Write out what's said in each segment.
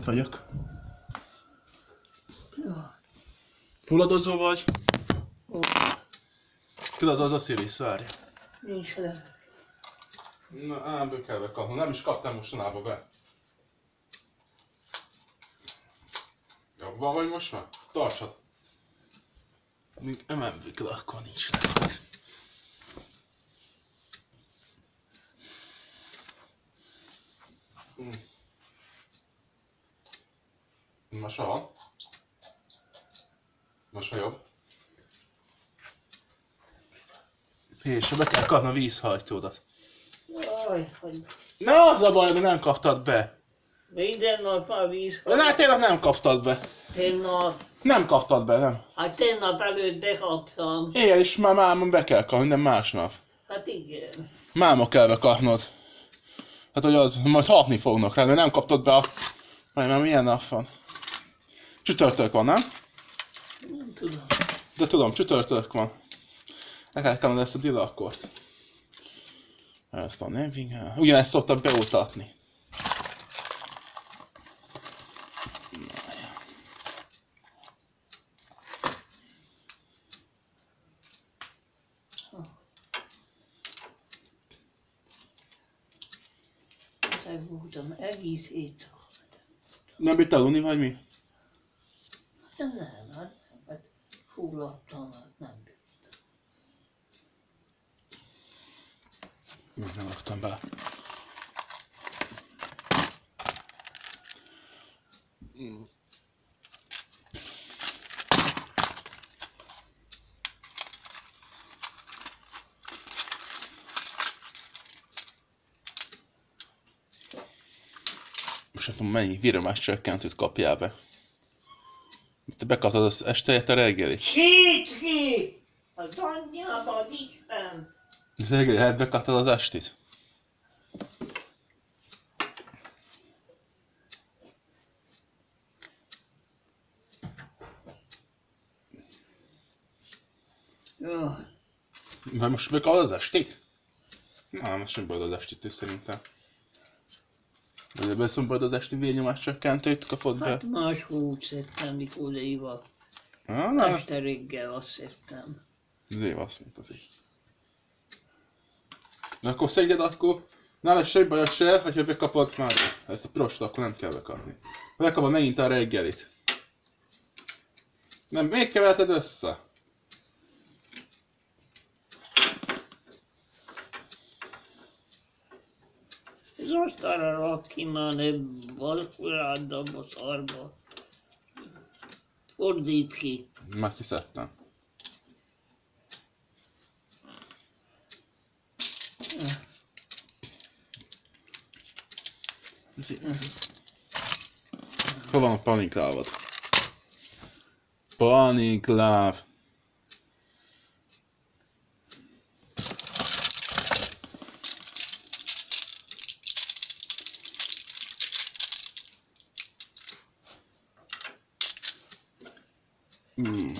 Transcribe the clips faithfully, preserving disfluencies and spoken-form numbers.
vagyok. Fulladozó vagy? Ó, Tudod, az a szívész, várj. nincs levegő. Na, ámből kell bekapni. Nem is kaptam mostanában be. Jobban vagy most már? Tartsad. Még emelvük le, akkor nincs levegő. Mm. Most van? Most már jobb? És be kell kapni a vízhajtódat. Jaj, hogy Ne az a baj, de nem kaptad be. minden nap a víz. De ne, tényleg nem kaptad be. Tegnap, Nem kaptad be, nem. hát tegnap előtt bekaptam. Éjjel is már máma be kell kapni, nem másnap. Hát igen. Máma kell bekapnod. Hát hogy az, majd hatni fognak rá, mert nem kaptad be a... Majd már milyen nap van? Csütörtök van, nem? Nem tudom. De tudom, csütörtök van. Le kell kapnod ezt a dilakkort. Ezt a neving... Ugyanezt szoktak beoltatni. Voltam egész éjszaka. Nem bírtál aludni, vagy mi? Nem, nem, hát hát fulladtam, hát nem bírtam. Még nem raktam bele. Most nem tudom, mennyi viromás csökkentőt kapjál be. Te bekaptad az estejet, a reggelit. Síts ki! Az anyjában nincs bent. Az reggeli, hát bekaptad az estit. Jó. Vagy most bekaptad az estit? Na, most sem bajod az estit, ő szerintem. Vagy beszombolod az esti vérnyomás csökkentőt kapod be? Hát máshol úgy szedtem, mikor éva. Ah, na. Este reggel azt szedtem. Az év azt mondta az így. De akkor szedjed, akkor ne lesz semmi bajod se, hogyha bekapod már ezt a prostot, akkor nem kell bekapni. Ha bekapod megint a reggelit. Nem, még keverted össze? Ez asztalra rak ki már, ne valórádd abba szarba. Fordít ki. Már kiszedtem. Hol van a paniklávod? Panikláv. Hmm.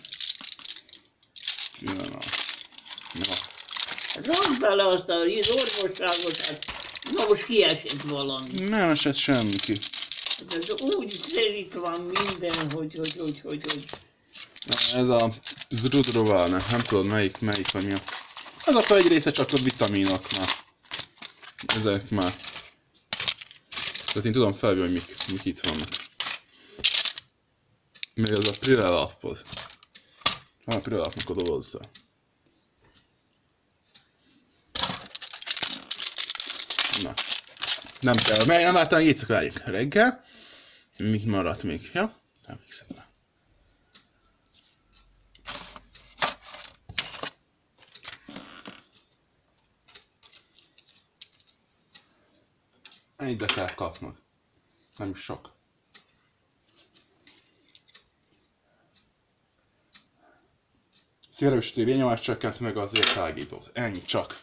Ja, na. Ja. Rakd bele azt a orvosságot, hát na most kiesett valami. Nem esett semmi ki. Ez úgy szerint van minden, hogy, hogy, hogy, hogy, hogy. Ez a Zrudroval, nem, nem tudod melyik, melyik vagy mi a... Az akkor egy része csak a vitaminok már. Ezek már. Tehát én tudom felvenni, hogy mik, mik itt vannak. Még ez a Prilelapod. Van a Prilelapnak oda hozzá. Na. Nem kell, mert nem láttam, hogy várjuk reggel. Mit maradt még? Ja? Emlékszem már. Ennyit be kell kapnod. Nem is sok. Szélősíti vérnyomás csökkent meg az értágítót. Ennyi csak.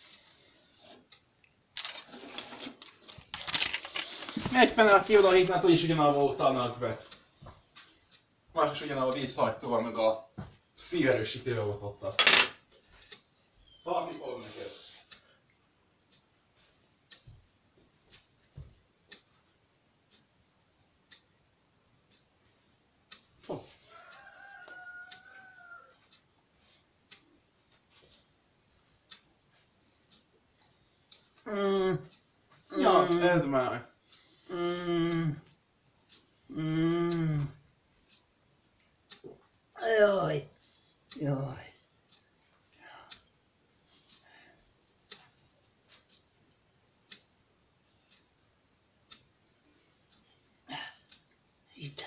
Egy fene kiodahívnát, hogy is ugyanahol oltanak be. Más is ugyanahol a vízhajtóval, meg a szíverősítővel oltottak. Szóval mi fog neked? Edd már! Mm. Mm. Jaj. Jaj. Itt.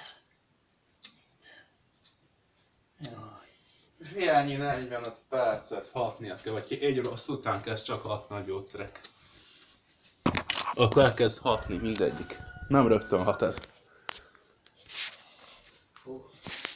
Jaj. Hiányi negyvenöt percet hatnia kell, vagy egy óra után kezd csak hatni a gyógyszerek. Akkor elkezd hatni mindegyik. Nem rögtön hat ez. Fú.